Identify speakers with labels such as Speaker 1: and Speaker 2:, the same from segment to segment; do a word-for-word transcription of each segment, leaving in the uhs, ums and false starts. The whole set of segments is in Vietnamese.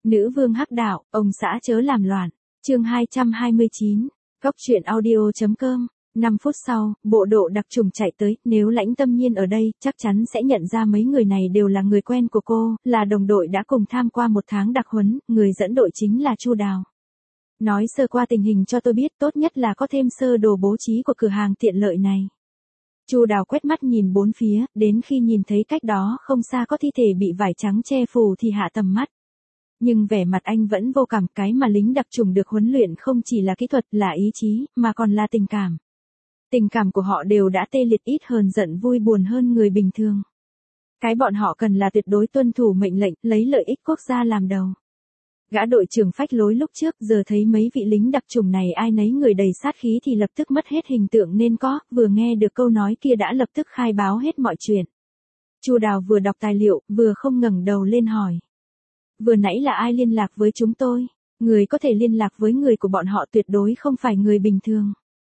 Speaker 1: Nữ vương hắc đạo, ông xã chớ làm loạn. Chương hai trăm hai mươi chín. Góc truyện audio.com. năm phút sau, bộ độ đặc trùng chạy tới, nếu Lãnh Tâm Nhiên ở đây, chắc chắn sẽ nhận ra mấy người này đều là người quen của cô, là đồng đội đã cùng tham qua một tháng đặc huấn, người dẫn đội chính là Chu Đào. Nói sơ qua tình hình cho tôi biết, tốt nhất là có thêm sơ đồ bố trí của cửa hàng tiện lợi này. Chu Đào quét mắt nhìn bốn phía, đến khi nhìn thấy cách đó không xa có thi thể bị vải trắng che phủ thì hạ tầm mắt. Nhưng vẻ mặt anh vẫn vô cảm, cái mà lính đặc trùng được huấn luyện không chỉ là kỹ thuật, là ý chí, mà còn là tình cảm. Tình cảm của họ đều đã tê liệt, ít hơn giận vui buồn hơn người bình thường. Cái bọn họ cần là tuyệt đối tuân thủ mệnh lệnh, lấy lợi ích quốc gia làm đầu. Gã đội trưởng phách lối lúc trước giờ thấy mấy vị lính đặc trùng này ai nấy người đầy sát khí thì lập tức mất hết hình tượng nên có, vừa nghe được câu nói kia đã lập tức khai báo hết mọi chuyện. Chu Đào vừa đọc tài liệu, vừa không ngẩng đầu lên hỏi. Vừa nãy là ai liên lạc với chúng tôi? Người có thể liên lạc với người của bọn họ tuyệt đối không phải người bình thường.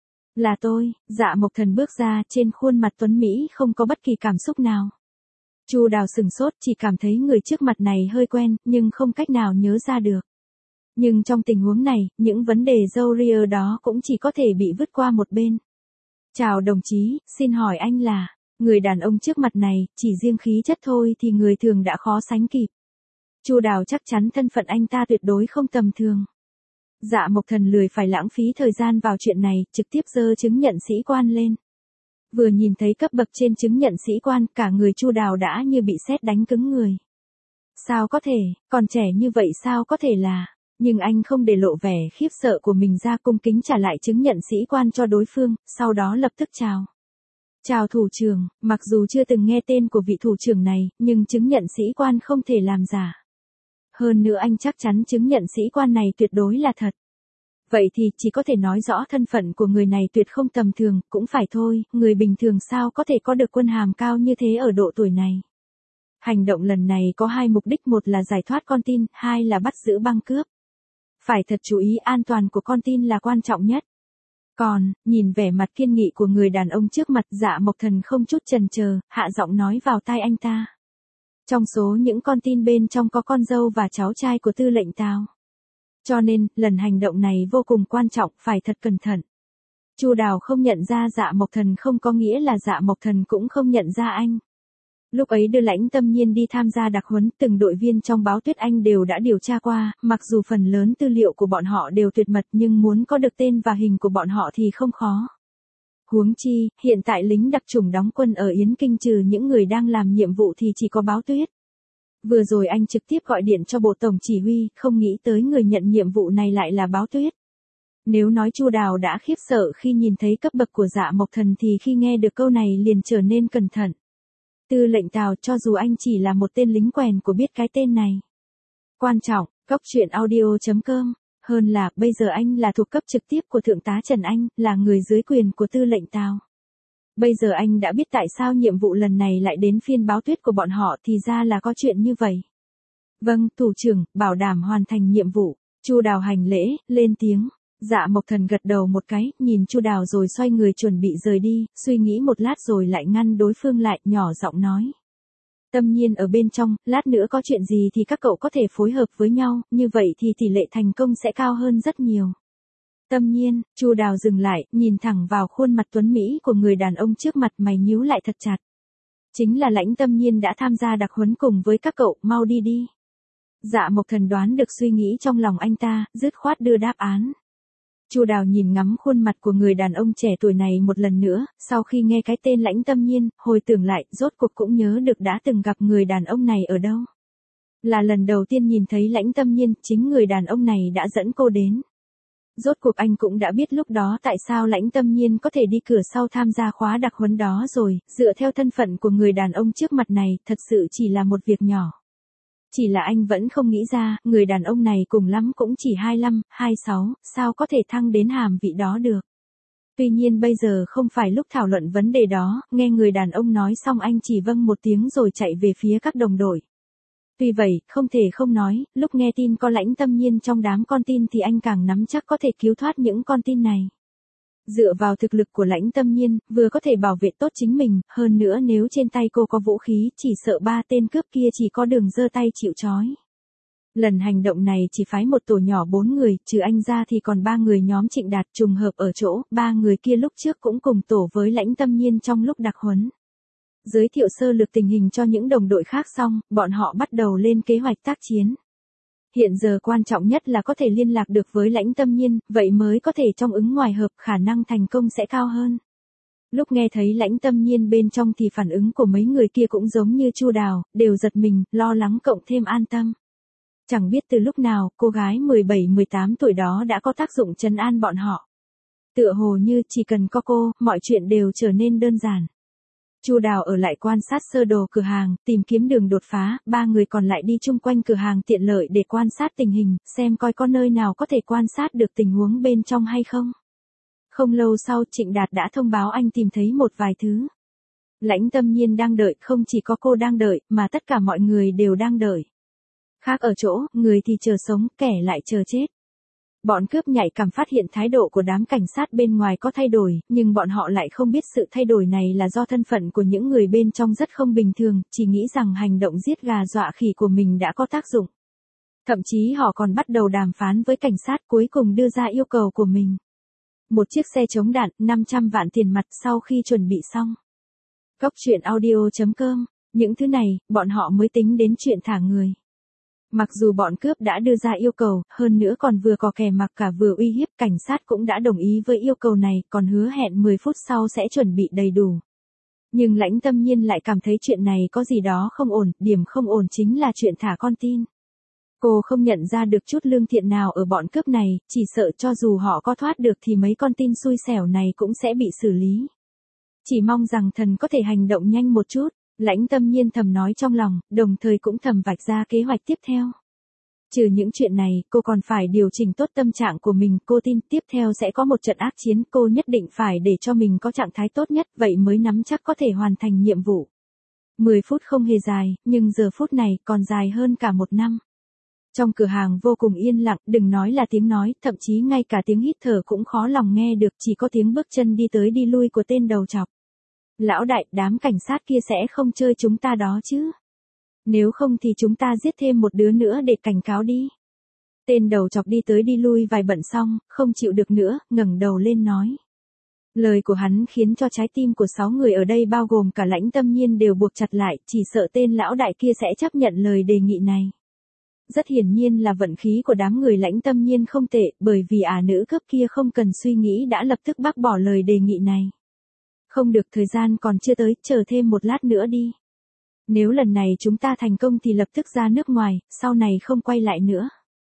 Speaker 1: Là tôi. Dạ Mộc Thần bước ra, trên khuôn mặt tuấn Mỹ không có bất kỳ cảm xúc nào. Chu Đào sừng sốt, chỉ cảm thấy người trước mặt này hơi quen, nhưng không cách nào nhớ ra được. Nhưng trong tình huống này, những vấn đề râu ria đó cũng chỉ có thể bị vứt qua một bên. Chào đồng chí, xin hỏi anh là... Người đàn ông trước mặt này, chỉ riêng khí chất thôi thì người thường đã khó sánh kịp. Chu Đào chắc chắn thân phận anh ta tuyệt đối không tầm thường. Dạ Mộc Thần lười phải lãng phí thời gian vào chuyện này, trực tiếp giơ chứng nhận sĩ quan lên. Vừa nhìn thấy cấp bậc trên chứng nhận sĩ quan, cả người Chu Đào đã như bị sét đánh cứng người. Sao có thể, còn trẻ như vậy sao có thể là... Nhưng anh không để lộ vẻ khiếp sợ của mình ra, cung kính trả lại chứng nhận sĩ quan cho đối phương, sau đó lập tức chào. Chào thủ trưởng, mặc dù chưa từng nghe tên của vị thủ trưởng này, nhưng chứng nhận sĩ quan không thể làm giả. Hơn nữa anh chắc chắn chứng nhận sĩ quan này tuyệt đối là thật. Vậy thì chỉ có thể nói rõ thân phận của người này tuyệt không tầm thường, cũng phải thôi, người bình thường sao có thể có được quân hàm cao như thế ở độ tuổi này. Hành động lần này có hai mục đích, một là giải thoát con tin, hai là bắt giữ băng cướp. Phải thật chú ý, an toàn của con tin là quan trọng nhất. Còn, nhìn vẻ mặt kiên nghị của người đàn ông trước mặt, Dạ Mộc Thần không chút chần chờ, hạ giọng nói vào tai anh ta. Trong số những con tin bên trong có con dâu và cháu trai của tư lệnh Tào. Cho nên, lần hành động này vô cùng quan trọng, phải thật cẩn thận. Chu Đào không nhận ra Dạ Mộc Thần không có nghĩa là Dạ Mộc Thần cũng không nhận ra anh. Lúc ấy đưa Lãnh Tâm Nhiên đi tham gia đặc huấn, từng đội viên trong báo Tuyết Anh đều đã điều tra qua, mặc dù phần lớn tư liệu của bọn họ đều tuyệt mật nhưng muốn có được tên và hình của bọn họ thì không khó. Huống chi, hiện tại lính đặc chủng đóng quân ở Yến Kinh trừ những người đang làm nhiệm vụ thì chỉ có báo Tuyết. Vừa rồi anh trực tiếp gọi điện cho bộ tổng chỉ huy, không nghĩ tới người nhận nhiệm vụ này lại là báo Tuyết. Nếu nói Chu Đào đã khiếp sợ khi nhìn thấy cấp bậc của Dạ Mộc Thần thì khi nghe được câu này liền trở nên cẩn thận. Tư lệnh Tào, cho dù anh chỉ là một tên lính quèn của biết cái tên này. Quan trọng, góc truyện audio.com. Hơn là, bây giờ anh là thuộc cấp trực tiếp của Thượng tá Trần Anh, là người dưới quyền của tư lệnh Tào. Bây giờ anh đã biết tại sao nhiệm vụ lần này lại đến phiên báo Tuyết của bọn họ, thì ra là có chuyện như vậy. Vâng, thủ trưởng, bảo đảm hoàn thành nhiệm vụ. Chu Đào hành lễ, lên tiếng. Dạ Mộc Thần gật đầu một cái, nhìn Chu Đào rồi xoay người chuẩn bị rời đi, suy nghĩ một lát rồi lại ngăn đối phương lại, nhỏ giọng nói. Tâm Nhiên ở bên trong, lát nữa có chuyện gì thì các cậu có thể phối hợp với nhau, như vậy thì tỷ lệ thành công sẽ cao hơn rất nhiều. Tâm Nhiên, Chu Đào dừng lại, nhìn thẳng vào khuôn mặt tuấn Mỹ của người đàn ông trước mặt, mày nhíu lại thật chặt. Chính là Lãnh Tâm Nhiên đã tham gia đặc huấn cùng với các cậu, mau đi đi. Dạ Mộc Thần đoán được suy nghĩ trong lòng anh ta, dứt khoát đưa đáp án. Chu Đào nhìn ngắm khuôn mặt của người đàn ông trẻ tuổi này một lần nữa, sau khi nghe cái tên Lãnh Tâm Nhiên, hồi tưởng lại, rốt cuộc cũng nhớ được đã từng gặp người đàn ông này ở đâu. Là lần đầu tiên nhìn thấy Lãnh Tâm Nhiên, chính người đàn ông này đã dẫn cô đến. Rốt cuộc anh cũng đã biết lúc đó tại sao Lãnh Tâm Nhiên có thể đi cửa sau tham gia khóa đặc huấn đó rồi, dựa theo thân phận của người đàn ông trước mặt này, thật sự chỉ là một việc nhỏ. Chỉ là anh vẫn không nghĩ ra, người đàn ông này cùng lắm cũng chỉ hai mươi lăm, hai mươi sáu, sao có thể thăng đến hàm vị đó được. Tuy nhiên bây giờ không phải lúc thảo luận vấn đề đó, nghe người đàn ông nói xong anh chỉ vâng một tiếng rồi chạy về phía các đồng đội. Tuy vậy, không thể không nói, lúc nghe tin có Lãnh Tâm Nhiên trong đám con tin thì anh càng nắm chắc có thể cứu thoát những con tin này. Dựa vào thực lực của Lãnh Tâm Nhiên, vừa có thể bảo vệ tốt chính mình, hơn nữa nếu trên tay cô có vũ khí, chỉ sợ ba tên cướp kia chỉ có đường giơ tay chịu trói. Lần hành động này chỉ phái một tổ nhỏ bốn người, trừ anh ra thì còn ba người nhóm Trịnh Đạt trùng hợp ở chỗ, ba người kia lúc trước cũng cùng tổ với Lãnh Tâm Nhiên trong lúc đặc huấn. Giới thiệu sơ lược tình hình cho những đồng đội khác xong, bọn họ bắt đầu lên kế hoạch tác chiến. Hiện giờ quan trọng nhất là có thể liên lạc được với Lãnh Tâm Nhiên, vậy mới có thể trong ứng ngoài hợp, khả năng thành công sẽ cao hơn. Lúc nghe thấy Lãnh Tâm Nhiên bên trong thì phản ứng của mấy người kia cũng giống như Chu Đào, đều giật mình, lo lắng cộng thêm an tâm. Chẳng biết từ lúc nào, cô gái mười bảy mười tám tuổi đó đã có tác dụng trấn an bọn họ. Tựa hồ như chỉ cần có cô, mọi chuyện đều trở nên đơn giản. Chu Đào ở lại quan sát sơ đồ cửa hàng, tìm kiếm đường đột phá, ba người còn lại đi chung quanh cửa hàng tiện lợi để quan sát tình hình, xem coi có nơi nào có thể quan sát được tình huống bên trong hay không. Không lâu sau Trịnh Đạt đã thông báo anh tìm thấy một vài thứ. Lãnh Tâm Nhiên đang đợi, không chỉ có cô đang đợi, mà tất cả mọi người đều đang đợi. Khác ở chỗ, người thì chờ sống, kẻ lại chờ chết. Bọn cướp nhạy cảm phát hiện thái độ của đám cảnh sát bên ngoài có thay đổi, nhưng bọn họ lại không biết sự thay đổi này là do thân phận của những người bên trong rất không bình thường, chỉ nghĩ rằng hành động giết gà dọa khỉ của mình đã có tác dụng. Thậm chí họ còn bắt đầu đàm phán với cảnh sát, cuối cùng đưa ra yêu cầu của mình. Một chiếc xe chống đạn, năm trăm vạn tiền mặt sau khi chuẩn bị xong. Cốc truyện audio chấm com, những thứ này, bọn họ mới tính đến chuyện thả người. Mặc dù bọn cướp đã đưa ra yêu cầu, hơn nữa còn vừa có kẻ mặc cả vừa uy hiếp, cảnh sát cũng đã đồng ý với yêu cầu này, còn hứa hẹn mười phút sau sẽ chuẩn bị đầy đủ. Nhưng Lãnh Tâm Nhiên lại cảm thấy chuyện này có gì đó không ổn, điểm không ổn chính là chuyện thả con tin. Cô không nhận ra được chút lương thiện nào ở bọn cướp này, chỉ sợ cho dù họ có thoát được thì mấy con tin xui xẻo này cũng sẽ bị xử lý. Chỉ mong rằng thần có thể hành động nhanh một chút. Lãnh Tâm Nhiên thầm nói trong lòng, đồng thời cũng thầm vạch ra kế hoạch tiếp theo. Trừ những chuyện này, cô còn phải điều chỉnh tốt tâm trạng của mình, cô tin tiếp theo sẽ có một trận ác chiến, cô nhất định phải để cho mình có trạng thái tốt nhất, vậy mới nắm chắc có thể hoàn thành nhiệm vụ. mười phút không hề dài, nhưng giờ phút này còn dài hơn cả một năm. Trong cửa hàng vô cùng yên lặng, đừng nói là tiếng nói, thậm chí ngay cả tiếng hít thở cũng khó lòng nghe được, chỉ có tiếng bước chân đi tới đi lui của tên đầu trọc. Lão đại, đám cảnh sát kia sẽ không chơi chúng ta đó chứ? Nếu không thì chúng ta giết thêm một đứa nữa để cảnh cáo đi. Tên đầu chọc đi tới đi lui vài bận xong, không chịu được nữa, ngẩng đầu lên nói. Lời của hắn khiến cho trái tim của sáu người ở đây bao gồm cả Lãnh Tâm Nhiên đều buộc chặt lại, chỉ sợ tên lão đại kia sẽ chấp nhận lời đề nghị này. Rất hiển nhiên là vận khí của đám người Lãnh Tâm Nhiên không tệ, bởi vì ả nữ cướp kia không cần suy nghĩ đã lập tức bác bỏ lời đề nghị này. Không được, thời gian còn chưa tới, chờ thêm một lát nữa đi. Nếu lần này chúng ta thành công thì lập tức ra nước ngoài, sau này không quay lại nữa.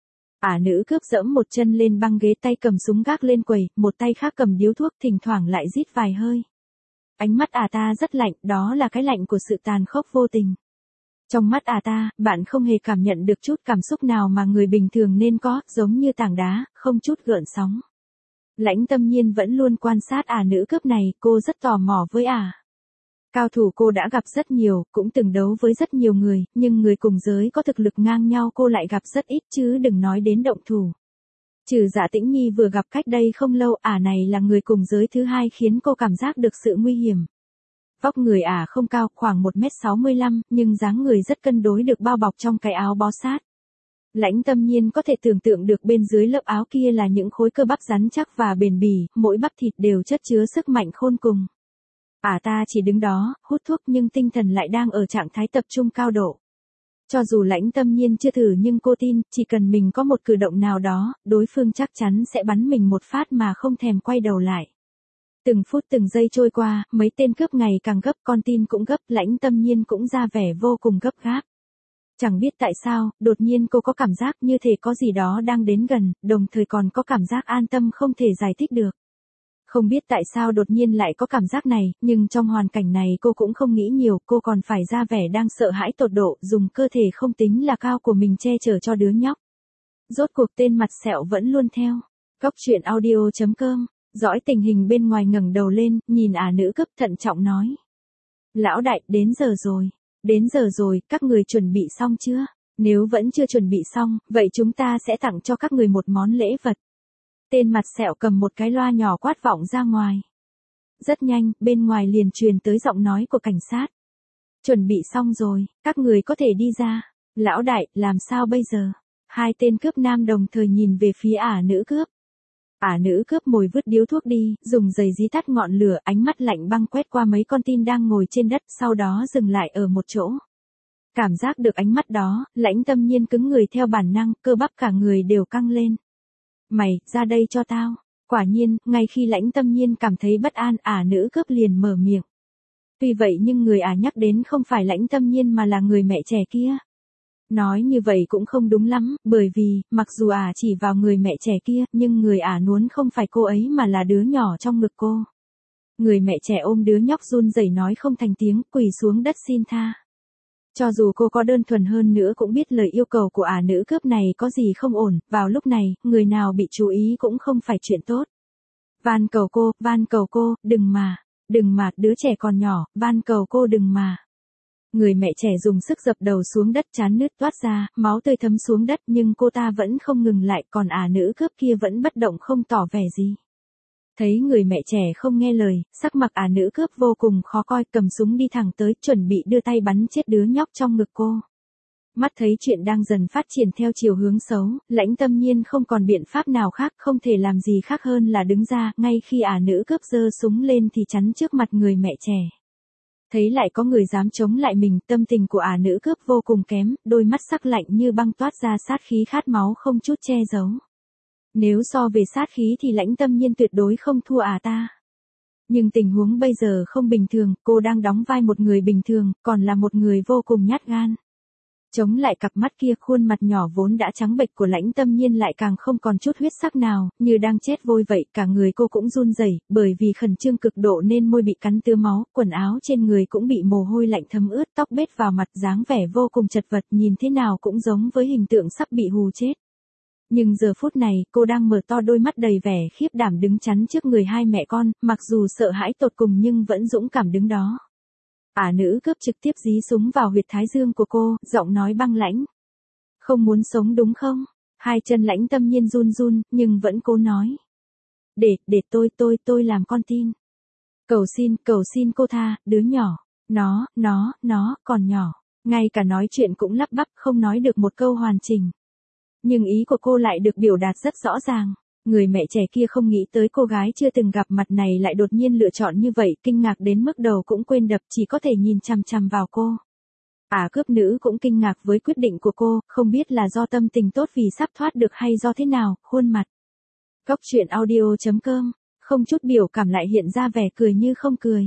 Speaker 1: Ả nữ cướp dẫm một chân lên băng ghế, tay cầm súng gác lên quầy, một tay khác cầm điếu thuốc, thỉnh thoảng lại rít vài hơi. Ánh mắt ả ta rất lạnh, đó là cái lạnh của sự tàn khốc vô tình. Trong mắt ả ta, bạn không hề cảm nhận được chút cảm xúc nào mà người bình thường nên có, giống như tảng đá, không chút gợn sóng. Lãnh Tâm Nhiên vẫn luôn quan sát ả nữ cướp này, cô rất tò mò với ả. Cao thủ cô đã gặp rất nhiều, cũng từng đấu với rất nhiều người, nhưng người cùng giới có thực lực ngang nhau cô lại gặp rất ít chứ đừng nói đến động thủ. Trừ Dạ Tĩnh Nhi vừa gặp cách đây không lâu, ả này là người cùng giới thứ hai khiến cô cảm giác được sự nguy hiểm. Vóc người ả không cao, khoảng một mét sáu mươi lăm, nhưng dáng người rất cân đối được bao bọc trong cái áo bó sát. Lãnh Tâm Nhiên có thể tưởng tượng được bên dưới lớp áo kia là những khối cơ bắp rắn chắc và bền bỉ, mỗi bắp thịt đều chất chứa sức mạnh khôn cùng. Ả ta chỉ đứng đó, hút thuốc nhưng tinh thần lại đang ở trạng thái tập trung cao độ. Cho dù Lãnh Tâm Nhiên chưa thử nhưng cô tin, chỉ cần mình có một cử động nào đó, đối phương chắc chắn sẽ bắn mình một phát mà không thèm quay đầu lại. Từng phút từng giây trôi qua, mấy tên cướp ngày càng gấp, con tin cũng gấp, Lãnh Tâm Nhiên cũng ra vẻ vô cùng gấp gáp. Chẳng biết tại sao, đột nhiên cô có cảm giác như thể có gì đó đang đến gần, đồng thời còn có cảm giác an tâm không thể giải thích được. Không biết tại sao đột nhiên lại có cảm giác này, nhưng trong hoàn cảnh này cô cũng không nghĩ nhiều, cô còn phải ra vẻ đang sợ hãi tột độ, dùng cơ thể không tính là cao của mình che chở cho đứa nhóc. Rốt cuộc tên mặt sẹo vẫn luôn theo. Cốc truyện audio chấm com, dõi tình hình bên ngoài ngẩng đầu lên, nhìn ả nữ cướp thận trọng nói. Lão đại, đến giờ rồi. Đến giờ rồi, các người chuẩn bị xong chưa? Nếu vẫn chưa chuẩn bị xong, vậy chúng ta sẽ tặng cho các người một món lễ vật. Tên mặt sẹo cầm một cái loa nhỏ quát vọng ra ngoài. Rất nhanh, bên ngoài liền truyền tới giọng nói của cảnh sát. Chuẩn bị xong rồi, các người có thể đi ra. Lão đại, làm sao bây giờ? Hai tên cướp nam đồng thời nhìn về phía ả nữ cướp. Ả nữ cướp mồi vứt điếu thuốc đi, dùng giày dí tắt ngọn lửa, ánh mắt lạnh băng quét qua mấy con tin đang ngồi trên đất, sau đó dừng lại ở một chỗ. Cảm giác được ánh mắt đó, Lãnh Tâm Nhiên cứng người theo bản năng, cơ bắp cả người đều căng lên. Mày, ra đây cho tao. Quả nhiên, ngay khi Lãnh Tâm Nhiên cảm thấy bất an, ả nữ cướp liền mở miệng. Tuy vậy nhưng người ả nhắc đến không phải Lãnh Tâm Nhiên mà là người mẹ trẻ kia. Nói như vậy cũng không đúng lắm, bởi vì, mặc dù ả chỉ vào người mẹ trẻ kia, nhưng người ả nuốn không phải cô ấy mà là đứa nhỏ trong ngực cô. Người mẹ trẻ ôm đứa nhóc run rẩy nói không thành tiếng, quỳ xuống đất xin tha. Cho dù cô có đơn thuần hơn nữa cũng biết lời yêu cầu của ả nữ cướp này có gì không ổn, vào lúc này, người nào bị chú ý cũng không phải chuyện tốt. Van cầu cô, van cầu cô, đừng mà, đừng mà, đứa trẻ còn nhỏ, van cầu cô đừng mà. Người mẹ trẻ dùng sức dập đầu xuống đất, trán nứt toát ra, máu tươi thấm xuống đất, nhưng cô ta vẫn không ngừng lại, còn ả nữ cướp kia vẫn bất động không tỏ vẻ gì. Thấy người mẹ trẻ không nghe lời, sắc mặt ả nữ cướp vô cùng khó coi, cầm súng đi thẳng tới, chuẩn bị đưa tay bắn chết đứa nhóc trong ngực cô. Mắt thấy chuyện đang dần phát triển theo chiều hướng xấu, Lãnh Tâm Nhiên không còn biện pháp nào khác, không thể làm gì khác hơn là đứng ra, ngay khi ả nữ cướp giơ súng lên thì chắn trước mặt người mẹ trẻ. Thấy lại có người dám chống lại mình, tâm tình của ả nữ cướp vô cùng kém, đôi mắt sắc lạnh như băng toát ra sát khí khát máu không chút che giấu. Nếu so về sát khí thì Lãnh Tâm Nhiên tuyệt đối không thua ả ta. Nhưng tình huống bây giờ không bình thường, cô đang đóng vai một người bình thường, còn là một người vô cùng nhát gan. Chống lại cặp mắt kia, khuôn mặt nhỏ vốn đã trắng bệch của Lãnh Tâm Nhiên lại càng không còn chút huyết sắc nào, như đang chết vôi vậy, cả người cô cũng run rẩy, bởi vì khẩn trương cực độ nên môi bị cắn tứa máu, quần áo trên người cũng bị mồ hôi lạnh thấm ướt, tóc bết vào mặt, dáng vẻ vô cùng chật vật, nhìn thế nào cũng giống với hình tượng sắp bị hù chết. Nhưng giờ phút này, cô đang mở to đôi mắt đầy vẻ khiếp đảm đứng chắn trước người hai mẹ con, mặc dù sợ hãi tột cùng nhưng vẫn dũng cảm đứng đó. Ả nữ cướp trực tiếp dí súng vào huyệt thái dương của cô, giọng nói băng lãnh. Không muốn sống đúng không? Hai chân Lãnh Tâm Nhiên run run, nhưng vẫn cố nói. Để, để tôi, tôi, tôi làm con tin. Cầu xin, cầu xin cô tha, đứa nhỏ. Nó, nó, nó, còn nhỏ. Ngay cả nói chuyện cũng lắp bắp, không nói được một câu hoàn chỉnh. Nhưng ý của cô lại được biểu đạt rất rõ ràng. Người mẹ trẻ kia không nghĩ tới cô gái chưa từng gặp mặt này lại đột nhiên lựa chọn như vậy, kinh ngạc đến mức đầu cũng quên đập, chỉ có thể nhìn chằm chằm vào cô. Ả cướp nữ cũng kinh ngạc với quyết định của cô, không biết là do tâm tình tốt vì sắp thoát được hay do thế nào, khuôn mặt. Góc truyện audio chấm com, không chút biểu cảm lại hiện ra vẻ cười như không cười.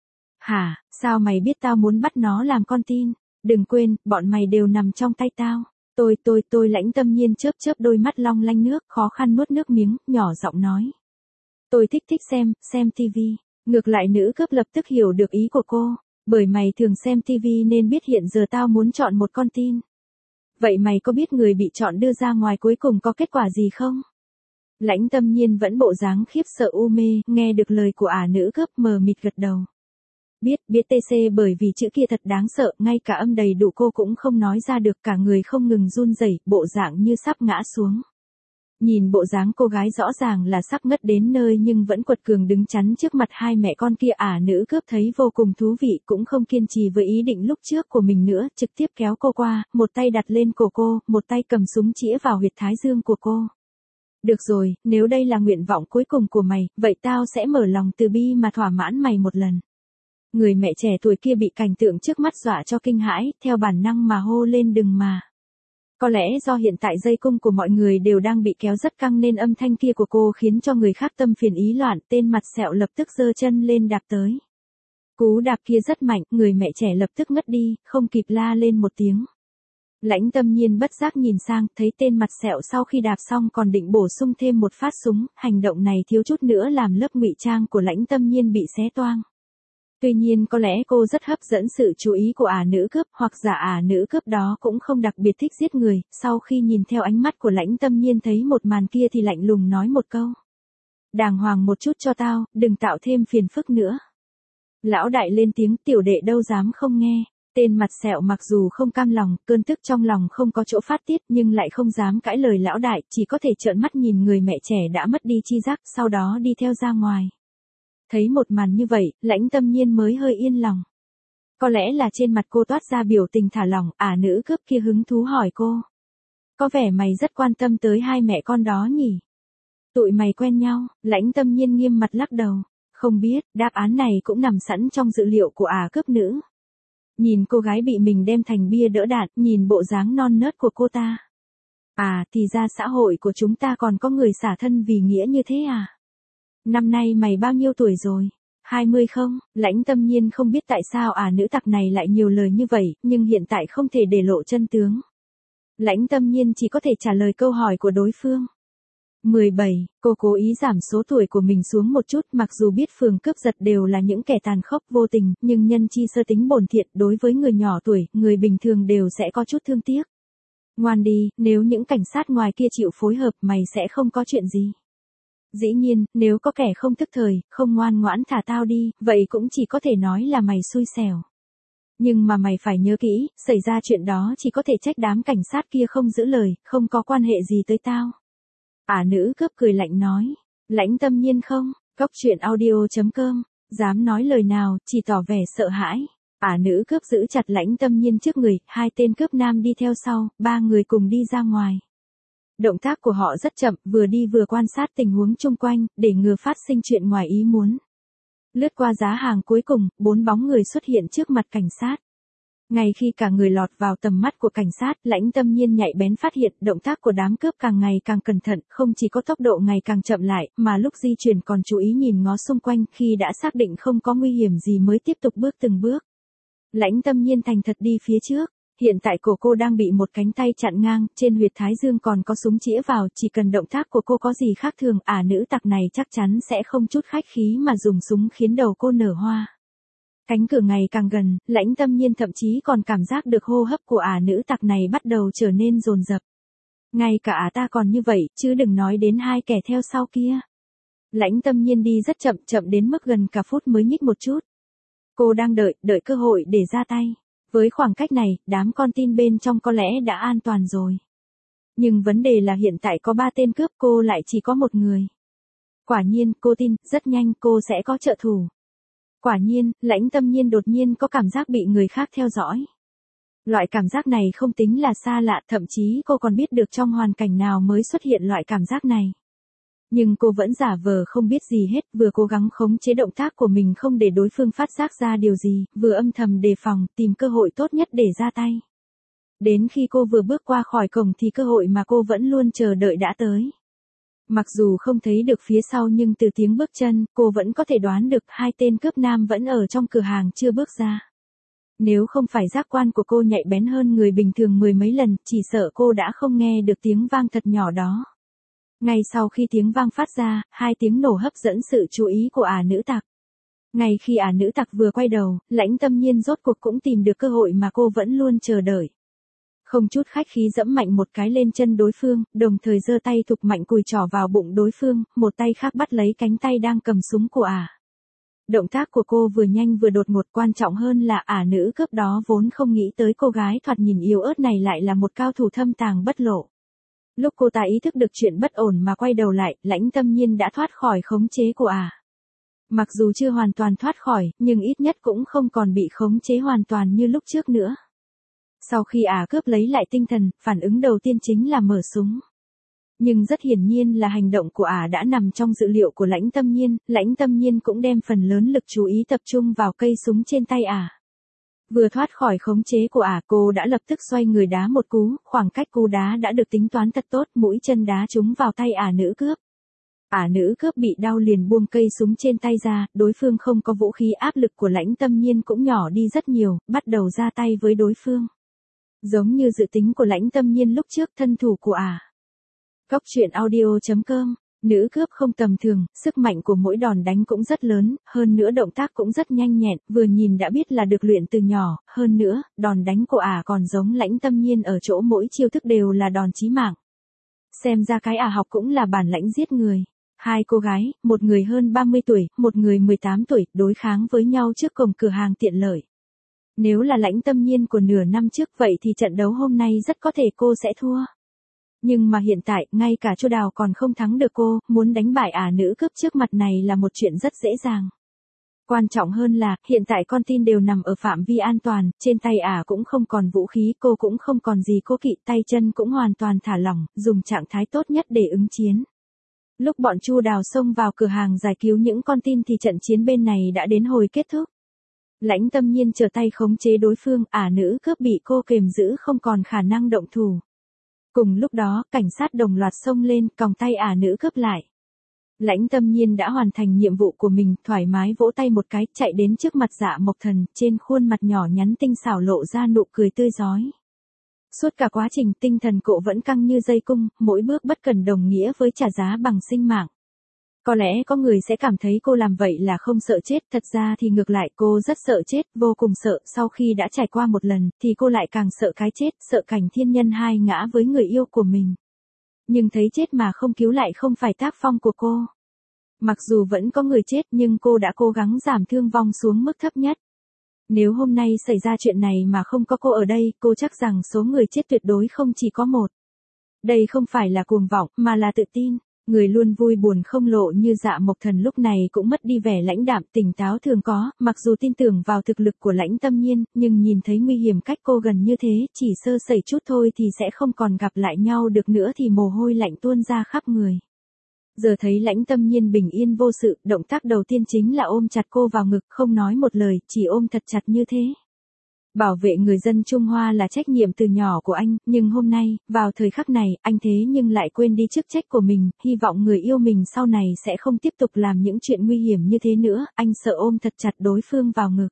Speaker 1: Hả, sao mày biết tao muốn bắt nó làm con tin? Đừng quên, bọn mày đều nằm trong tay tao. Tôi tôi tôi Lãnh Tâm Nhiên chớp chớp đôi mắt long lanh nước, khó khăn nuốt nước miếng, nhỏ giọng nói. Tôi thích thích xem, xem tivi. Ngược lại nữ cướp lập tức hiểu được ý của cô, bởi mày thường xem tivi nên biết hiện giờ tao muốn chọn một con tin. Vậy mày có biết người bị chọn đưa ra ngoài cuối cùng có kết quả gì không? Lãnh Tâm Nhiên vẫn bộ dáng khiếp sợ u mê, nghe được lời của ả nữ cướp mờ mịt gật đầu. Biết, biết tc bởi vì chữ kia thật đáng sợ, ngay cả âm đầy đủ cô cũng không nói ra được, cả người không ngừng run rẩy, bộ dạng như sắp ngã xuống. Nhìn bộ dáng cô gái rõ ràng là sắp ngất đến nơi nhưng vẫn quật cường đứng chắn trước mặt hai mẹ con kia, ả nữ cướp thấy vô cùng thú vị, cũng không kiên trì với ý định lúc trước của mình nữa, trực tiếp kéo cô qua, một tay đặt lên cổ cô, một tay cầm súng chĩa vào huyệt thái dương của cô. Được rồi, nếu đây là nguyện vọng cuối cùng của mày, vậy tao sẽ mở lòng từ bi mà thỏa mãn mày một lần. Người mẹ trẻ tuổi kia bị cảnh tượng trước mắt dọa cho kinh hãi, theo bản năng mà hô lên đừng mà. Có lẽ do hiện tại dây cung của mọi người đều đang bị kéo rất căng nên âm thanh kia của cô khiến cho người khác tâm phiền ý loạn, tên mặt sẹo lập tức giơ chân lên đạp tới. Cú đạp kia rất mạnh, người mẹ trẻ lập tức ngất đi, không kịp la lên một tiếng. Lãnh Tâm Nhiên bất giác nhìn sang, thấy tên mặt sẹo sau khi đạp xong còn định bổ sung thêm một phát súng, hành động này thiếu chút nữa làm lớp ngụy trang của Lãnh Tâm Nhiên bị xé toang. Tuy nhiên có lẽ cô rất hấp dẫn sự chú ý của ả nữ cướp, hoặc giả ả nữ cướp đó cũng không đặc biệt thích giết người, sau khi nhìn theo ánh mắt của Lãnh Tâm Nhiên thấy một màn kia thì lạnh lùng nói một câu. Đàng hoàng một chút cho tao, đừng tạo thêm phiền phức nữa. Lão đại lên tiếng, tiểu đệ đâu dám không nghe. Tên mặt sẹo mặc dù không cam lòng, cơn tức trong lòng không có chỗ phát tiết nhưng lại không dám cãi lời lão đại, chỉ có thể trợn mắt nhìn người mẹ trẻ đã mất đi chi giác, sau đó đi theo ra ngoài. Thấy một màn như vậy, Lãnh Tâm Nhiên mới hơi yên lòng. Có lẽ là trên mặt cô toát ra biểu tình thả lỏng, ả nữ cướp kia hứng thú hỏi cô. có vẻ mày rất quan tâm tới hai mẹ con đó nhỉ? Tụi mày quen nhau, Lãnh Tâm Nhiên nghiêm mặt lắc đầu. Không biết, đáp án này cũng nằm sẵn trong dự liệu của ả cướp nữ. Nhìn cô gái bị mình đem thành bia đỡ đạn, nhìn bộ dáng non nớt của cô ta. À, thì ra xã hội của chúng ta còn có người xả thân vì nghĩa như thế à? Năm nay mày bao nhiêu tuổi rồi? hai mươi không? Lãnh Tâm Nhiên không biết tại sao ả nữ tặc này lại nhiều lời như vậy, nhưng hiện tại không thể để lộ chân tướng. Lãnh Tâm Nhiên chỉ có thể trả lời câu hỏi của đối phương. mười bảy, cô cố ý giảm số tuổi của mình xuống một chút, mặc dù biết phường cướp giật đều là những kẻ tàn khốc vô tình, nhưng nhân chi sơ tính bổn thiện, đối với người nhỏ tuổi, người bình thường đều sẽ có chút thương tiếc. Ngoan đi, nếu những cảnh sát ngoài kia chịu phối hợp mày sẽ không có chuyện gì. Dĩ nhiên, nếu có kẻ không thức thời, không ngoan ngoãn thả tao đi, vậy cũng chỉ có thể nói là mày xui xẻo. Nhưng mà mày phải nhớ kỹ, xảy ra chuyện đó chỉ có thể trách đám cảnh sát kia không giữ lời, không có quan hệ gì tới tao. Ả nữ cướp cười lạnh nói. Lãnh Tâm Nhiên không, cóc truyện audio chấm com, dám nói lời nào, chỉ tỏ vẻ sợ hãi. Ả nữ cướp giữ chặt Lãnh Tâm Nhiên trước người, hai tên cướp nam đi theo sau, ba người cùng đi ra ngoài. Động tác của họ rất chậm, vừa đi vừa quan sát tình huống chung quanh, để ngừa phát sinh chuyện ngoài ý muốn. Lướt qua giá hàng cuối cùng, bốn bóng người xuất hiện trước mặt cảnh sát. Ngay khi cả người lọt vào tầm mắt của cảnh sát, Lãnh Tâm Nhiên nhạy bén phát hiện động tác của đám cướp càng ngày càng cẩn thận, không chỉ có tốc độ ngày càng chậm lại, mà lúc di chuyển còn chú ý nhìn ngó xung quanh, khi đã xác định không có nguy hiểm gì mới tiếp tục bước từng bước. Lãnh Tâm Nhiên thành thật đi phía trước. Hiện tại cổ cô đang bị một cánh tay chặn ngang, trên huyệt thái dương còn có súng chĩa vào, chỉ cần động tác của cô có gì khác thường, ả nữ tặc này chắc chắn sẽ không chút khách khí mà dùng súng khiến đầu cô nở hoa. Cánh cửa ngày càng gần, Lãnh Tâm Nhiên thậm chí còn cảm giác được hô hấp của ả nữ tặc này bắt đầu trở nên dồn dập. Ngay cả ả ta còn như vậy, chứ đừng nói đến hai kẻ theo sau kia. Lãnh Tâm Nhiên đi rất chậm, chậm đến mức gần cả phút mới nhích một chút. Cô đang đợi, đợi cơ hội để ra tay. Với khoảng cách này, đám con tin bên trong có lẽ đã an toàn rồi. Nhưng vấn đề là hiện tại có ba tên cướp, cô lại chỉ có một người. Quả nhiên, cô tin, rất nhanh cô sẽ có trợ thủ. Quả nhiên, Lãnh Tâm Nhiên đột nhiên có cảm giác bị người khác theo dõi. Loại cảm giác này không tính là xa lạ, thậm chí cô còn biết được trong hoàn cảnh nào mới xuất hiện loại cảm giác này. Nhưng cô vẫn giả vờ không biết gì hết, vừa cố gắng khống chế động tác của mình không để đối phương phát giác ra điều gì, vừa âm thầm đề phòng, tìm cơ hội tốt nhất để ra tay. Đến khi cô vừa bước qua khỏi cổng thì cơ hội mà cô vẫn luôn chờ đợi đã tới. Mặc dù không thấy được phía sau nhưng từ tiếng bước chân, cô vẫn có thể đoán được hai tên cướp nam vẫn ở trong cửa hàng chưa bước ra. Nếu không phải giác quan của cô nhạy bén hơn người bình thường mười mấy lần, chỉ sợ cô đã không nghe được tiếng vang thật nhỏ đó. Ngay sau khi tiếng vang phát ra, hai tiếng nổ hấp dẫn sự chú ý của ả nữ tặc. Ngay khi ả nữ tặc vừa quay đầu, Lãnh Tâm Nhiên rốt cuộc cũng tìm được cơ hội mà cô vẫn luôn chờ đợi. Không chút khách khí dẫm mạnh một cái lên chân đối phương, đồng thời giơ tay thục mạnh cùi trỏ vào bụng đối phương, một tay khác bắt lấy cánh tay đang cầm súng của ả. Động tác của cô vừa nhanh vừa đột ngột, quan trọng hơn là ả nữ cướp đó vốn không nghĩ tới cô gái thoạt nhìn yếu ớt này lại là một cao thủ thâm tàng bất lộ. Lúc cô ta ý thức được chuyện bất ổn mà quay đầu lại, Lãnh Tâm Nhiên đã thoát khỏi khống chế của ả. Mặc dù chưa hoàn toàn thoát khỏi, nhưng ít nhất cũng không còn bị khống chế hoàn toàn như lúc trước nữa. Sau khi ả cướp lấy lại tinh thần, phản ứng đầu tiên chính là mở súng. Nhưng rất hiển nhiên là hành động của ả đã nằm trong dự liệu của Lãnh Tâm Nhiên, Lãnh Tâm Nhiên cũng đem phần lớn lực chú ý tập trung vào cây súng trên tay ả. Vừa thoát khỏi khống chế của ả, cô đã lập tức xoay người đá một cú, khoảng cách cú đá đã được tính toán thật tốt, mũi chân đá trúng vào tay ả nữ cướp. Ả nữ cướp bị đau liền buông cây súng trên tay ra, đối phương không có vũ khí, áp lực của Lãnh Tâm Nhiên cũng nhỏ đi rất nhiều, bắt đầu ra tay với đối phương. Giống như dự tính của Lãnh Tâm Nhiên lúc trước, thân thủ của ả. Cóc truyện audio chấm com, nữ cướp không tầm thường, sức mạnh của mỗi đòn đánh cũng rất lớn, hơn nữa động tác cũng rất nhanh nhẹn, vừa nhìn đã biết là được luyện từ nhỏ, hơn nữa, đòn đánh của ả còn giống Lãnh Tâm Nhiên ở chỗ mỗi chiêu thức đều là đòn chí mạng. Xem ra cái ả học cũng là bản lãnh giết người. Hai cô gái, một người hơn ba mươi tuổi, một người mười tám tuổi, đối kháng với nhau trước cổng cửa hàng tiện lợi. Nếu là Lãnh Tâm Nhiên của nửa năm trước vậy thì trận đấu hôm nay rất có thể cô sẽ thua. Nhưng mà hiện tại, ngay cả Chu Đào còn không thắng được cô, muốn đánh bại ả nữ cướp trước mặt này là một chuyện rất dễ dàng. Quan trọng hơn là, hiện tại con tin đều nằm ở phạm vi an toàn, trên tay ả cũng không còn vũ khí, cô cũng không còn gì cố kỵ, tay chân cũng hoàn toàn thả lỏng, dùng trạng thái tốt nhất để ứng chiến. Lúc bọn Chu Đào xông vào cửa hàng giải cứu những con tin thì trận chiến bên này đã đến hồi kết thúc. Lãnh Tâm Nhiên trở tay khống chế đối phương, ả nữ cướp bị cô kềm giữ không còn khả năng động thủ. Cùng lúc đó, cảnh sát đồng loạt xông lên, còng tay ả nữ cướp lại. Lãnh Tâm Nhiên đã hoàn thành nhiệm vụ của mình, thoải mái vỗ tay một cái, chạy đến trước mặt Dạ Mộc Thần, trên khuôn mặt nhỏ nhắn tinh xảo lộ ra nụ cười tươi rói. Suốt cả quá trình tinh thần cộ vẫn căng như dây cung, mỗi bước bất cần đồng nghĩa với trả giá bằng sinh mạng. Có lẽ có người sẽ cảm thấy cô làm vậy là không sợ chết, thật ra thì ngược lại cô rất sợ chết, vô cùng sợ, sau khi đã trải qua một lần, thì cô lại càng sợ cái chết, sợ cảnh thiên nhân hai ngã với người yêu của mình. Nhưng thấy chết mà không cứu lại không phải tác phong của cô. Mặc dù vẫn có người chết nhưng cô đã cố gắng giảm thương vong xuống mức thấp nhất. Nếu hôm nay xảy ra chuyện này mà không có cô ở đây, cô chắc rằng số người chết tuyệt đối không chỉ có một. Đây không phải là cuồng vọng, mà là tự tin. Người luôn vui buồn không lộ như Dạ Mộc Thần lúc này cũng mất đi vẻ lãnh đạm tỉnh táo thường có, mặc dù tin tưởng vào thực lực của Lãnh Tâm Nhiên, nhưng nhìn thấy nguy hiểm cách cô gần như thế, chỉ sơ sẩy chút thôi thì sẽ không còn gặp lại nhau được nữa thì mồ hôi lạnh tuôn ra khắp người. Giờ thấy Lãnh Tâm Nhiên bình yên vô sự, động tác đầu tiên chính là ôm chặt cô vào ngực, không nói một lời, chỉ ôm thật chặt như thế. Bảo vệ người dân Trung Hoa là trách nhiệm từ nhỏ của anh, nhưng hôm nay, vào thời khắc này, anh thế nhưng lại quên đi chức trách của mình, hy vọng người yêu mình sau này sẽ không tiếp tục làm những chuyện nguy hiểm như thế nữa, anh sợ ôm thật chặt đối phương vào ngực.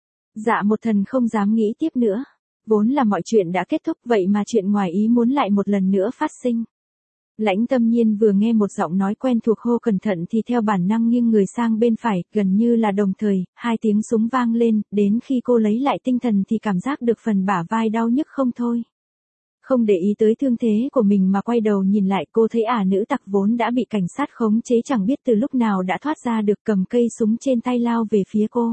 Speaker 1: Dạ Một Thần không dám nghĩ tiếp nữa. Vốn là mọi chuyện đã kết thúc vậy mà chuyện ngoài ý muốn lại một lần nữa phát sinh. Lãnh Tâm Nhiên vừa nghe một giọng nói quen thuộc hô cẩn thận thì theo bản năng nghiêng người sang bên phải, gần như là đồng thời, hai tiếng súng vang lên, đến khi cô lấy lại tinh thần thì cảm giác được phần bả vai đau nhức không thôi. Không để ý tới thương thế của mình mà quay đầu nhìn lại cô thấy ả nữ tặc vốn đã bị cảnh sát khống chế chẳng biết từ lúc nào đã thoát ra được cầm cây súng trên tay lao về phía cô.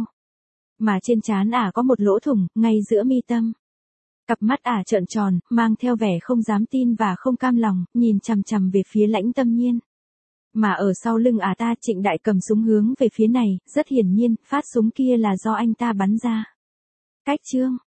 Speaker 1: Mà trên trán ả có một lỗ thủng, ngay giữa mi tâm. Cặp mắt ả trợn tròn, mang theo vẻ không dám tin và không cam lòng, nhìn chằm chằm về phía Lãnh Tâm Nhiên. Mà ở sau lưng ả ta Trịnh Đại cầm súng hướng về phía này, rất hiển nhiên, phát súng kia là do anh ta bắn ra. Cách chương